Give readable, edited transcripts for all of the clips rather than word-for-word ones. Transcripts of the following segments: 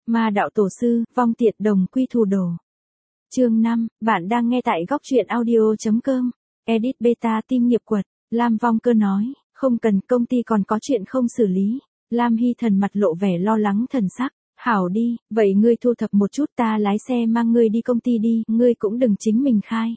Ma đạo tổ sư, vong tiệt đồng quy thù đồ. Chương 5, bạn đang nghe tại góc truyện audio.com. Edit beta team nghiệp quật. Lam Vong Cơ nói, không cần, công ty còn có chuyện không xử lý. Lam Hy Thần mặt lộ vẻ lo lắng thần sắc. Hảo đi, vậy ngươi thu thập một chút, ta lái xe mang ngươi đi công ty đi, ngươi cũng đừng chính mình khai.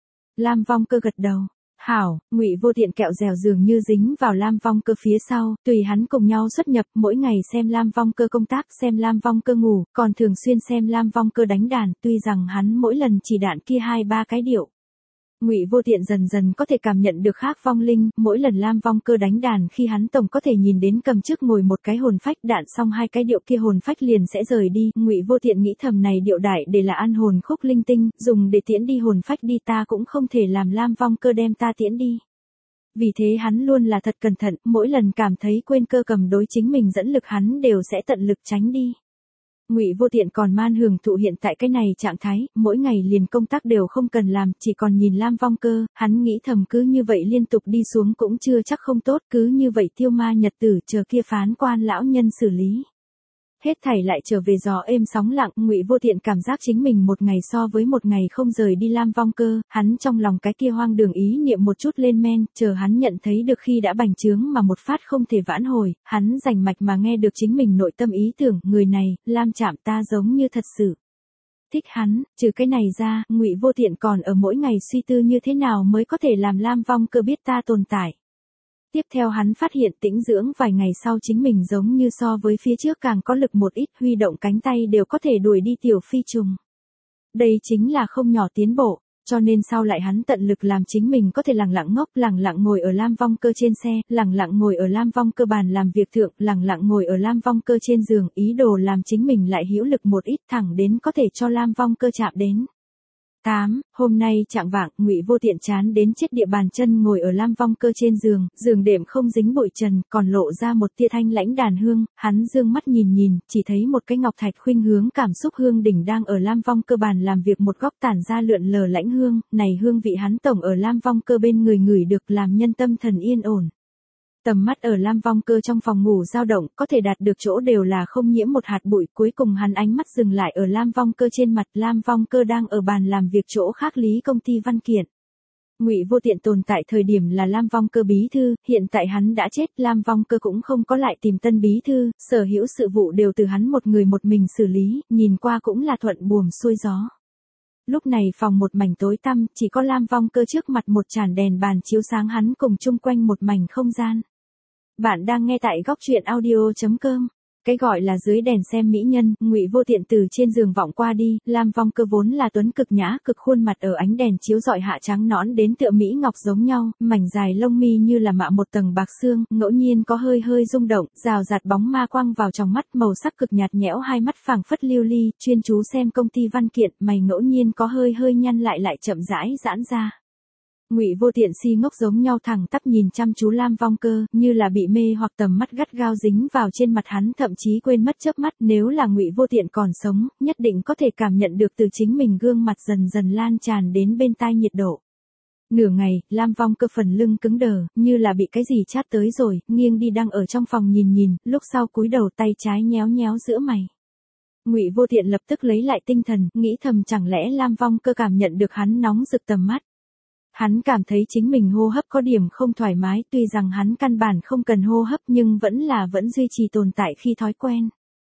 Lam Vong Cơ gật đầu. Hảo, Ngụy Vô Tiện kẹo dẻo dường như dính vào Lam Vong Cơ phía sau, tùy hắn cùng nhau xuất nhập, mỗi ngày xem Lam Vong Cơ công tác, xem Lam Vong Cơ ngủ, còn thường xuyên xem Lam Vong Cơ đánh đàn, tuy rằng hắn mỗi lần chỉ đạn kia 2-3 cái điệu. Ngụy Vô Tiện dần dần có thể cảm nhận được khác vong linh, mỗi lần Lam Vong Cơ đánh đàn khi hắn tổng có thể nhìn đến cầm trước ngồi một cái hồn phách, đạn xong 2 cái điệu kia hồn phách liền sẽ rời đi. Ngụy Vô Tiện nghĩ thầm, này điệu đại để là an hồn khúc linh tinh, dùng để tiễn đi hồn phách đi, ta cũng không thể làm Lam Vong Cơ đem ta tiễn đi. Vì thế hắn luôn là thật cẩn thận, mỗi lần cảm thấy quên cơ cầm đối chính mình dẫn lực hắn đều sẽ tận lực tránh đi. Ngụy Vô Tiện còn man hưởng thụ hiện tại cái này trạng thái, mỗi ngày liền công tác đều không cần làm, chỉ còn nhìn Lam Vong Cơ, hắn nghĩ thầm cứ như vậy liên tục đi xuống cũng chưa chắc không tốt, cứ như vậy tiêu ma nhật tử chờ kia phán quan lão nhân xử lý. Hết thảy lại trở về gió êm sóng lặng, Ngụy Vô Tiện cảm giác chính mình một ngày so với một ngày không rời đi Lam Vong Cơ, hắn trong lòng cái kia hoang đường ý niệm một chút lên men, chờ hắn nhận thấy được khi đã bành trướng mà một phát không thể vãn hồi, hắn rành mạch mà nghe được chính mình nội tâm ý tưởng, người này, Lam Trạm ta giống như thật sự thích hắn, trừ cái này ra, Ngụy Vô Tiện còn ở mỗi ngày suy tư như thế nào mới có thể làm Lam Vong Cơ biết ta tồn tại. Tiếp theo hắn phát hiện tĩnh dưỡng vài ngày sau chính mình giống như so với phía trước càng có lực một ít, huy động cánh tay đều có thể đuổi đi tiểu phi trùng. Đây chính là không nhỏ tiến bộ, cho nên sau lại hắn tận lực làm chính mình có thể lẳng lặng ngốc, lẳng lặng ngồi ở Lam Vong Cơ trên xe, lẳng lặng ngồi ở Lam Vong Cơ bàn làm việc thượng, lẳng lặng ngồi ở Lam Vong Cơ trên giường, ý đồ làm chính mình lại hữu lực một ít, thẳng đến có thể cho Lam Vong Cơ chạm đến. 8. Hôm nay trạng vạng, Ngụy Vô Tiện chán đến chết địa bàn chân ngồi ở Lam Vong Cơ trên giường, giường đệm không dính bụi trần, còn lộ ra một tia thanh lãnh đàn hương, hắn dương mắt nhìn nhìn, chỉ thấy một cái ngọc thạch khuynh hướng cảm xúc hương đỉnh đang ở Lam Vong Cơ bàn làm việc một góc tản ra lượn lờ lãnh hương, này hương vị hắn tổng ở Lam Vong Cơ bên người ngửi được, làm nhân tâm thần yên ổn. Tầm mắt ở Lam Vong Cơ trong phòng ngủ dao động, có thể đạt được chỗ đều là không nhiễm một hạt bụi, cuối cùng hắn ánh mắt dừng lại ở Lam Vong Cơ trên mặt, Lam Vong Cơ đang ở bàn làm việc chỗ khác lý công ty văn kiện. Ngụy Vô Tiện tồn tại thời điểm là Lam Vong Cơ bí thư, hiện tại hắn đã chết, Lam Vong Cơ cũng không có lại tìm tân bí thư, sở hữu sự vụ đều từ hắn một người một mình xử lý, nhìn qua cũng là thuận buồm xuôi gió. Lúc này phòng một mảnh tối tăm, chỉ có Lam Vong Cơ trước mặt một tràn đèn bàn chiếu sáng hắn cùng chung quanh một mảnh không gian. Bạn đang nghe tại góc truyện audio.com. Cái gọi là dưới đèn xem mỹ nhân, Ngụy Vô Tiện từ trên giường vọng qua đi, Lam Vong Cơ vốn là tuấn cực nhã cực khuôn mặt ở ánh đèn chiếu rọi hạ trắng nõn đến tựa mỹ ngọc giống nhau, mảnh dài lông mi như là mạ một tầng bạc xương, ngẫu nhiên có hơi hơi rung động, rào rạt bóng ma quang vào trong mắt, màu sắc cực nhạt nhẽo, hai mắt phảng phất lưu ly, chuyên chú xem công ty văn kiện, mày ngẫu nhiên có hơi hơi nhăn lại chậm rãi giãn ra. Ngụy Vô Tiện si ngốc giống nhau thẳng tắp nhìn chăm chú Lam Vong Cơ, như là bị mê hoặc tầm mắt gắt gao dính vào trên mặt hắn, thậm chí quên mất chớp mắt, nếu là Ngụy Vô Tiện còn sống, nhất định có thể cảm nhận được từ chính mình gương mặt dần dần lan tràn đến bên tai nhiệt độ. Nửa ngày, Lam Vong Cơ phần lưng cứng đờ, như là bị cái gì chát tới rồi, nghiêng đi đang ở trong phòng nhìn, lúc sau cúi đầu tay trái nhéo nhéo giữa mày. Ngụy Vô Tiện lập tức lấy lại tinh thần, nghĩ thầm chẳng lẽ Lam Vong Cơ cảm nhận được hắn nóng rực tầm mắt. Hắn cảm thấy chính mình hô hấp có điểm không thoải mái, tuy rằng hắn căn bản không cần hô hấp nhưng vẫn duy trì tồn tại khi thói quen.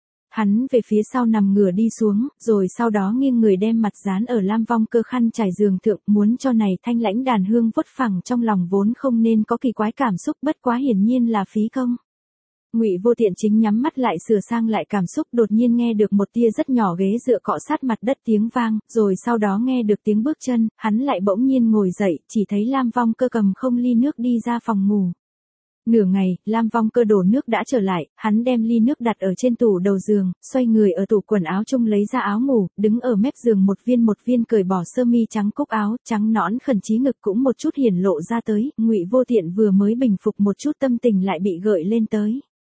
Hắn về phía sau nằm ngửa đi xuống, rồi sau đó nghiêng người đem mặt dán ở Lam Vong Cơ khăn trải giường thượng, muốn cho này thanh lãnh đàn hương vốt phẳng trong lòng vốn không nên có kỳ quái cảm xúc, bất quá hiển nhiên là phí công. Ngụy Vô Tiện chính nhắm mắt lại sửa sang lại cảm xúc, đột nhiên nghe được một tia rất nhỏ ghế dựa cọ sát mặt đất tiếng vang, rồi sau đó nghe được tiếng bước chân, hắn lại bỗng nhiên ngồi dậy, chỉ thấy Lam Vong Cơ cầm không ly nước đi ra phòng ngủ. Nửa ngày, Lam Vong Cơ đổ nước đã trở lại, hắn đem ly nước đặt ở trên tủ đầu giường, xoay người ở tủ quần áo chung lấy ra áo ngủ, đứng ở mép giường một viên cởi bỏ sơ mi trắng cúc áo, trắng nõn khẩn chí ngực cũng một chút hiển lộ ra tới, Ngụy Vô Tiện vừa mới bình phục một chút tâm tình lại bị gợi lên tới.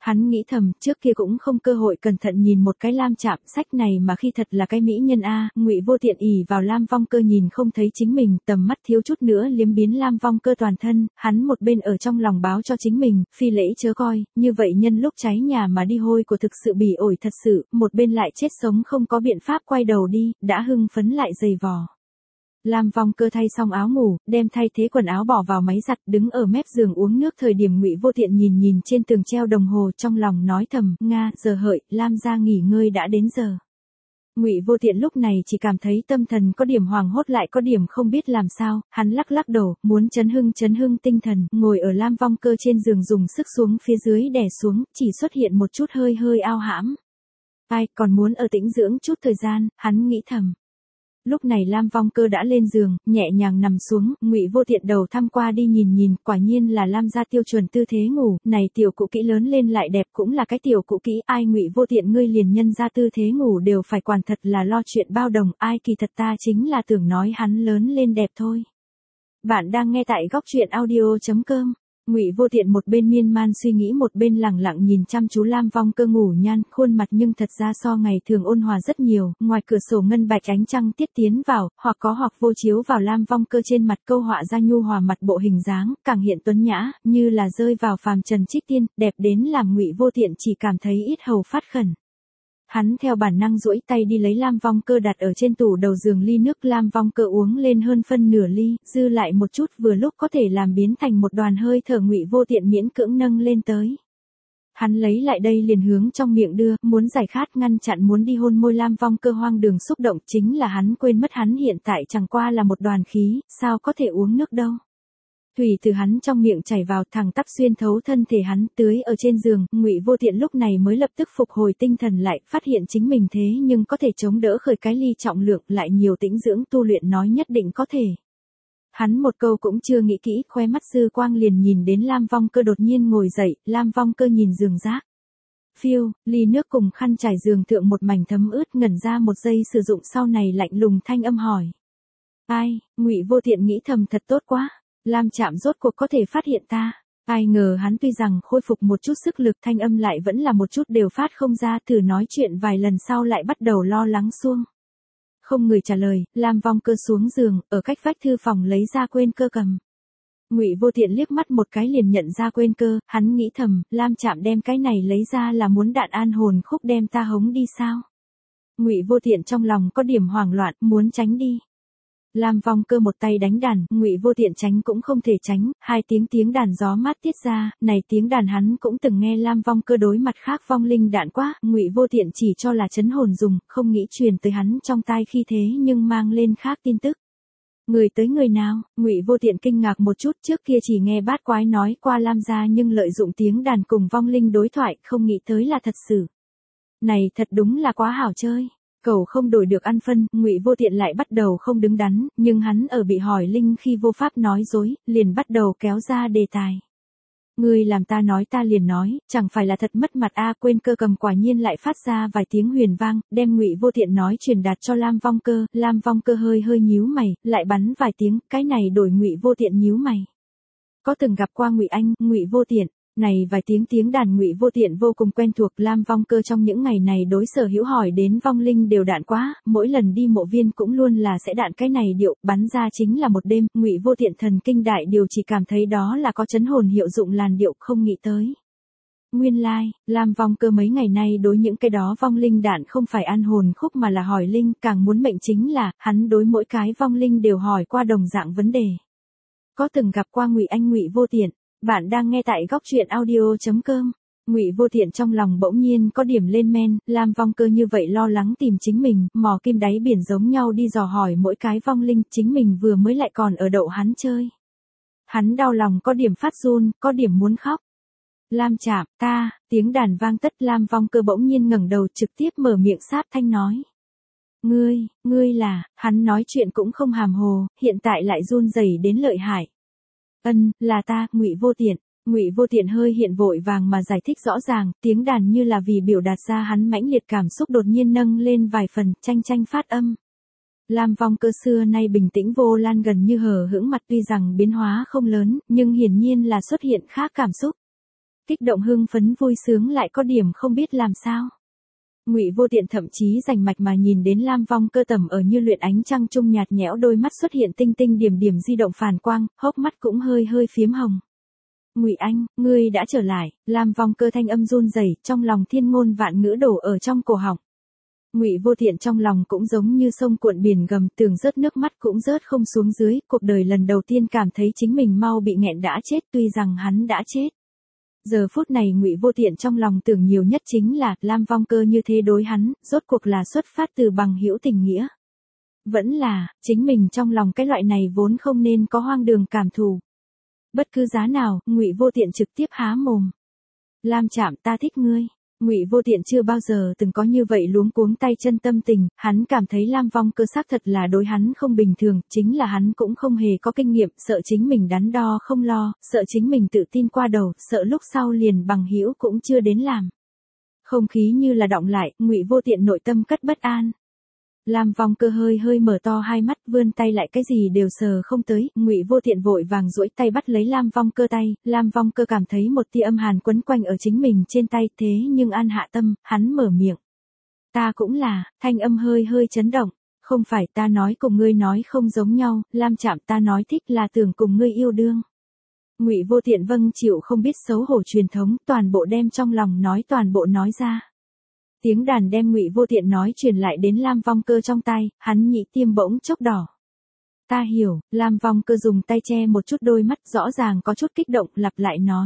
Hắn nghĩ thầm, trước kia cũng không cơ hội cẩn thận nhìn một cái Lam Trạm, sách này mà khi thật là cái mỹ nhân a. Ngụy Vô Tiện ỷ vào Lam Vong Cơ nhìn không thấy chính mình, tầm mắt thiếu chút nữa liếm biến Lam Vong Cơ toàn thân, hắn một bên ở trong lòng báo cho chính mình, phi lễ chớ coi, như vậy nhân lúc cháy nhà mà đi hôi của thực sự bỉ ổi thật sự, một bên lại chết sống không có biện pháp quay đầu đi, đã hưng phấn lại dày vò. Lam Vong Cơ thay xong áo ngủ, đem thay thế quần áo bỏ vào máy giặt, đứng ở mép giường uống nước. Thời điểm Ngụy Vô Tiện nhìn trên tường treo đồng hồ, trong lòng nói thầm, Nga, giờ hợi, Lam gia nghỉ ngơi đã đến giờ. Ngụy Vô Tiện lúc này chỉ cảm thấy tâm thần có điểm hoảng hốt lại có điểm không biết làm sao, hắn lắc đầu, muốn chấn hưng tinh thần, ngồi ở Lam Vong Cơ trên giường dùng sức xuống phía dưới đè xuống, chỉ xuất hiện một chút hơi ao hãm. Ai, còn muốn ở tĩnh dưỡng chút thời gian, hắn nghĩ thầm. Lúc này Lam Vong Cơ đã lên giường, nhẹ nhàng nằm xuống, Ngụy Vô Tiện đầu thăm qua đi nhìn, quả nhiên là Lam gia tiêu chuẩn tư thế ngủ, này tiểu cụ kỹ lớn lên lại đẹp cũng là cái tiểu cụ kỹ, ai Ngụy Vô Tiện ngươi liền nhân ra tư thế ngủ đều phải quản thật là lo chuyện bao đồng, ai kỳ thật ta chính là tưởng nói hắn lớn lên đẹp thôi. Bạn đang nghe tại góc truyện audio.com. Ngụy Vô Tiện một bên miên man suy nghĩ một bên lẳng lặng nhìn chăm chú Lam Vong Cơ ngủ nhan, khuôn mặt nhưng thật ra so ngày thường ôn hòa rất nhiều, ngoài cửa sổ ngân bạch ánh trăng tiết tiến vào, hoặc có hoặc vô chiếu vào Lam Vong Cơ trên mặt câu họa ra nhu hòa mặt bộ hình dáng, càng hiện tuấn nhã, như là rơi vào phàm trần trích tiên, đẹp đến làm Ngụy Vô Tiện chỉ cảm thấy ít hầu phát khẩn. Hắn theo bản năng duỗi tay đi lấy Lam Vong Cơ đặt ở trên tủ đầu giường ly nước, Lam Vong Cơ uống lên hơn phân nửa ly, dư lại một chút vừa lúc có thể làm biến thành một đoàn hơi thở. Ngụy Vô Tiện miễn cưỡng nâng lên tới. Hắn lấy lại đây liền hướng trong miệng đưa, muốn giải khát ngăn chặn muốn đi hôn môi Lam Vong Cơ hoang đường xúc động, chính là hắn quên mất hắn hiện tại chẳng qua là một đoàn khí, sao có thể uống nước đâu. Thủy từ hắn trong miệng chảy vào thẳng tắp xuyên thấu thân thể hắn, tưới ở trên giường. Ngụy Vô Tiện lúc này mới lập tức phục hồi tinh thần lại, phát hiện chính mình thế nhưng có thể chống đỡ khởi cái ly trọng lượng, lại nhiều tĩnh dưỡng tu luyện nói nhất định có thể. Hắn một câu cũng chưa nghĩ kỹ, khoe mắt dư quang liền nhìn đến Lam Vong Cơ đột nhiên ngồi dậy, Lam Vong Cơ nhìn giường rác. Phiêu, ly nước cùng khăn trải giường thượng một mảnh thấm ướt, ngẩn ra một giây sử dụng sau này lạnh lùng thanh âm hỏi. Ai, Ngụy Vô Tiện nghĩ thầm thật tốt quá. Lam Trạm rốt cuộc có thể phát hiện ta. Ai ngờ hắn tuy rằng khôi phục một chút sức lực, thanh âm lại vẫn là một chút đều phát không ra, thử nói chuyện vài lần sau lại bắt đầu lo lắng xuông. Không người trả lời, Lam Vong Cơ xuống giường, ở cách vách thư phòng lấy ra quên cơ cầm. Ngụy Vô Tiện liếc mắt một cái liền nhận ra quên cơ, hắn nghĩ thầm, Lam Trạm đem cái này lấy ra là muốn đạn an hồn khúc đem ta hống đi sao? Ngụy Vô Tiện trong lòng có điểm hoảng loạn, muốn tránh đi. Lam Vong Cơ một tay đánh đàn, Ngụy Vô Tiện tránh cũng không thể tránh, hai tiếng đàn gió mát tiết ra, này tiếng đàn hắn cũng từng nghe Lam Vong Cơ đối mặt khác vong linh đạn quá, Ngụy Vô Tiện chỉ cho là trấn hồn dùng, không nghĩ truyền tới hắn trong tai khi thế nhưng mang lên khác tin tức. Người tới người nào? Ngụy Vô Tiện kinh ngạc một chút, trước kia chỉ nghe bát quái nói qua Lam gia nhưng lợi dụng tiếng đàn cùng vong linh đối thoại, không nghĩ tới là thật sự. Này thật đúng là quá hảo chơi. Cầu không đổi được ăn phân, Ngụy Vô Tiện lại bắt đầu không đứng đắn, nhưng hắn ở bị hỏi linh khi vô pháp nói dối, liền bắt đầu kéo ra đề tài. Ngươi làm ta nói ta liền nói, chẳng phải là thật mất mặt a. Quên cơ cầm quả nhiên lại phát ra vài tiếng huyền vang, đem Ngụy Vô Tiện nói truyền đạt cho Lam Vong Cơ. Lam Vong Cơ hơi nhíu mày, lại bắn vài tiếng, cái này đổi Ngụy Vô Tiện nhíu mày. Có từng gặp qua Ngụy Anh, Ngụy Vô Tiện. Này vài tiếng đàn Ngụy Vô Tiện vô cùng quen thuộc. Lam Vong Cơ trong những ngày này đối sở hữu hỏi đến vong linh đều đạn quá, mỗi lần đi mộ viên cũng luôn là sẽ đạn cái này điệu, bắn ra chính là một đêm. Ngụy Vô Tiện thần kinh đại điều chỉ cảm thấy đó là có chấn hồn hiệu dụng làn điệu, không nghĩ tới. Nguyên lai, Lam Vong Cơ mấy ngày nay đối những cái đó vong linh đạn không phải an hồn khúc mà là hỏi linh, càng muốn mệnh chính là, hắn đối mỗi cái vong linh đều hỏi qua đồng dạng vấn đề. Có từng gặp qua Ngụy Anh, Ngụy Vô Tiện. Bạn đang nghe tại góc truyện audio.com. Ngụy Vô Tiện trong lòng bỗng nhiên có điểm lên men, Lam Vong Cơ như vậy lo lắng tìm chính mình, mò kim đáy biển giống nhau đi dò hỏi mỗi cái vong linh, chính mình vừa mới lại còn ở đậu hắn chơi. Hắn đau lòng có điểm phát run, có điểm muốn khóc. Lam Trạm, ta, tiếng đàn vang tất, Lam Vong Cơ bỗng nhiên ngẩng đầu trực tiếp mở miệng sáp thanh nói. Ngươi là, hắn nói chuyện cũng không hàm hồ, hiện tại lại run rẩy đến lợi hại. Là ta, Ngụy Vô Tiện. Ngụy Vô Tiện hơi hiện vội vàng mà giải thích rõ ràng, tiếng đàn như là vì biểu đạt ra hắn mãnh liệt cảm xúc đột nhiên nâng lên vài phần, tranh phát âm. Lam Vong Cơ xưa nay bình tĩnh vô lan gần như hờ hững mặt tuy rằng biến hóa không lớn, nhưng hiển nhiên là xuất hiện khác cảm xúc. kích động hưng phấn vui sướng lại có điểm không biết làm sao. Ngụy Vô Tiện thậm chí rành mạch mà nhìn đến Lam Vong Cơ tầm ở như luyện ánh trăng trung nhạt nhẽo, đôi mắt xuất hiện tinh tinh điểm điểm di động phản quang, hốc mắt cũng hơi hơi phiếm hồng. Ngụy Anh, ngươi đã trở lại. Lam Vong Cơ thanh âm run rẩy, trong lòng thiên ngôn vạn ngữ đổ ở trong cổ họng. Ngụy Vô Tiện trong lòng cũng giống như sông cuộn biển gầm, tưởng rớt nước mắt cũng rớt không xuống dưới, cuộc đời lần đầu tiên cảm thấy chính mình mau bị nghẹn đã chết, tuy rằng hắn đã chết. Giờ phút này Ngụy Vô Tiện trong lòng tưởng nhiều nhất chính là Lam Vong Cơ như thế đối hắn, rốt cuộc là xuất phát từ bằng hữu tình nghĩa. Vẫn là, chính mình trong lòng cái loại này vốn không nên có hoang đường cảm thù. Bất cứ giá nào, Ngụy Vô Tiện trực tiếp há mồm. Lam Trạm, ta thích ngươi. Ngụy Vô Tiện chưa bao giờ từng có như vậy luống cuống tay chân tâm tình, hắn cảm thấy Lam Vong Cơ xác thật là đối hắn không bình thường, chính là hắn cũng không hề có kinh nghiệm, sợ chính mình đắn đo không lo, sợ chính mình tự tin qua đầu, sợ lúc sau liền bằng hữu cũng chưa đến làm. Không khí như là đọng lại, Ngụy Vô Tiện nội tâm cất bất an. Lam Vong Cơ hơi hơi mở to hai mắt, vươn tay lại cái gì đều sờ không tới, Ngụy Vô Tiện vội vàng duỗi tay bắt lấy Lam Vong Cơ tay, Lam Vong Cơ cảm thấy một tia âm hàn quấn quanh ở chính mình trên tay, thế nhưng an hạ tâm, hắn mở miệng. Ta cũng là, thanh âm hơi hơi chấn động, không phải ta nói cùng ngươi nói không giống nhau, Lam Trạm, ta nói thích là tưởng cùng ngươi yêu đương. Ngụy Vô Tiện vâng chịu không biết xấu hổ truyền thống, toàn bộ đem trong lòng nói toàn bộ nói ra. Tiếng đàn đem Ngụy Vô Tiện nói truyền lại đến Lam Vong Cơ trong tai, hắn nhị tiêm bỗng chốc đỏ. Ta hiểu. Lam Vong Cơ dùng tay che một chút đôi mắt, rõ ràng có chút kích động, lặp lại nói.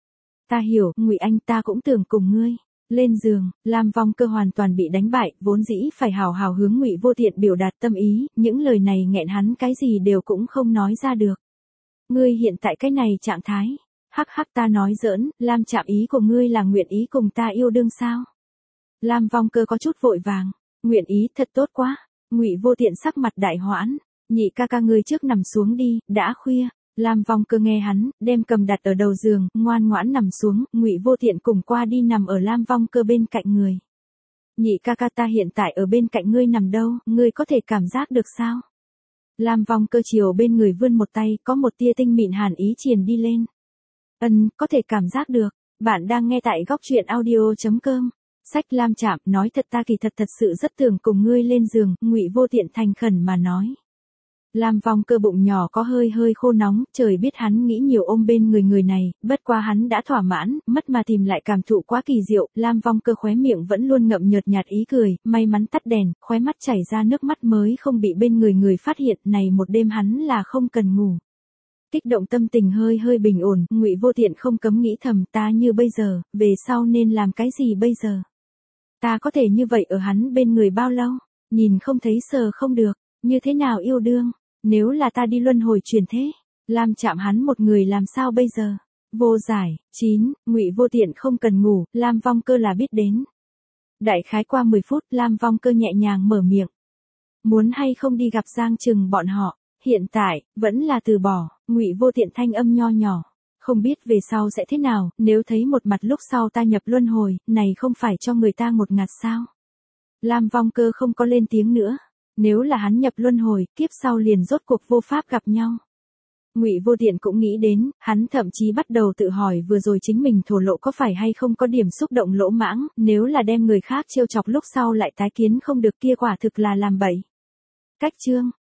Ta hiểu, Ngụy Anh, ta cũng tưởng cùng ngươi lên giường. Lam Vong Cơ hoàn toàn bị đánh bại, vốn dĩ phải hào hào hướng Ngụy Vô Tiện biểu đạt tâm ý, những lời này nghẹn hắn cái gì đều cũng không nói ra được. Ngươi hiện tại cái này trạng thái. Hắc hắc, ta nói giỡn, Lam Trạm, ý của ngươi là nguyện ý cùng ta yêu đương sao? Lam Vong Cơ có chút vội vàng. Nguyện ý, thật tốt quá. Ngụy Vô Tiện sắc mặt đại hoãn. Nhị ca ca, ngươi trước nằm xuống đi, đã khuya. Lam Vong Cơ nghe hắn, đem cầm đặt ở đầu giường, ngoan ngoãn nằm xuống, Ngụy Vô Tiện cùng qua đi nằm ở Lam Vong Cơ bên cạnh người. Nhị ca ca, ta hiện tại ở bên cạnh ngươi nằm đâu, ngươi có thể cảm giác được sao? Lam Vong Cơ chiều bên người vươn một tay, có một tia tinh mịn hàn ý truyền đi lên. Có thể cảm giác được. Bạn đang nghe tại góc truyện audio.com. Sách. Lam Trạm, nói thật, ta kỳ thật sự rất tưởng cùng ngươi lên giường, Ngụy Vô Tiện thành khẩn mà nói. Lam Vong Cơ bụng nhỏ có hơi hơi khô nóng, trời biết hắn nghĩ nhiều ôm bên người này, bất quá hắn đã thỏa mãn, mất mà tìm lại cảm thụ quá kỳ diệu, Lam Vong Cơ khóe miệng vẫn luôn ngậm nhợt nhạt ý cười, may mắn tắt đèn, khóe mắt chảy ra nước mắt mới không bị bên người phát hiện, này một đêm hắn là không cần ngủ. Kích động tâm tình hơi hơi bình ổn, Ngụy Vô Tiện không cấm nghĩ thầm, ta như bây giờ, về sau nên làm cái gì bây giờ? Ta có thể như vậy ở hắn bên người bao lâu? Nhìn không thấy sờ không được, như thế nào yêu đương? Nếu là ta đi luân hồi chuyển thế, Lam Trạm hắn một người làm sao bây giờ? Vô giải. 9. Ngụy Vô Tiện không cần ngủ, Lam Vong Cơ là biết đến. Đại khái qua 10 phút, Lam Vong Cơ nhẹ nhàng mở miệng. Muốn hay không đi gặp Giang Trừng bọn họ? Hiện tại, vẫn là từ bỏ. Ngụy Vô Tiện thanh âm nho nhỏ. Không biết về sau sẽ thế nào, nếu thấy một mặt lúc sau ta nhập luân hồi, này không phải cho người ta ngột ngạt sao? Lam Vong Cơ không có lên tiếng nữa. Nếu là hắn nhập luân hồi, kiếp sau liền rốt cuộc vô pháp gặp nhau. Ngụy Vô Tiện cũng nghĩ đến, hắn thậm chí bắt đầu tự hỏi vừa rồi chính mình thổ lộ có phải hay không có điểm xúc động lỗ mãng, nếu là đem người khác trêu chọc lúc sau lại tái kiến không được kia quả thực là làm bậy. Cách chương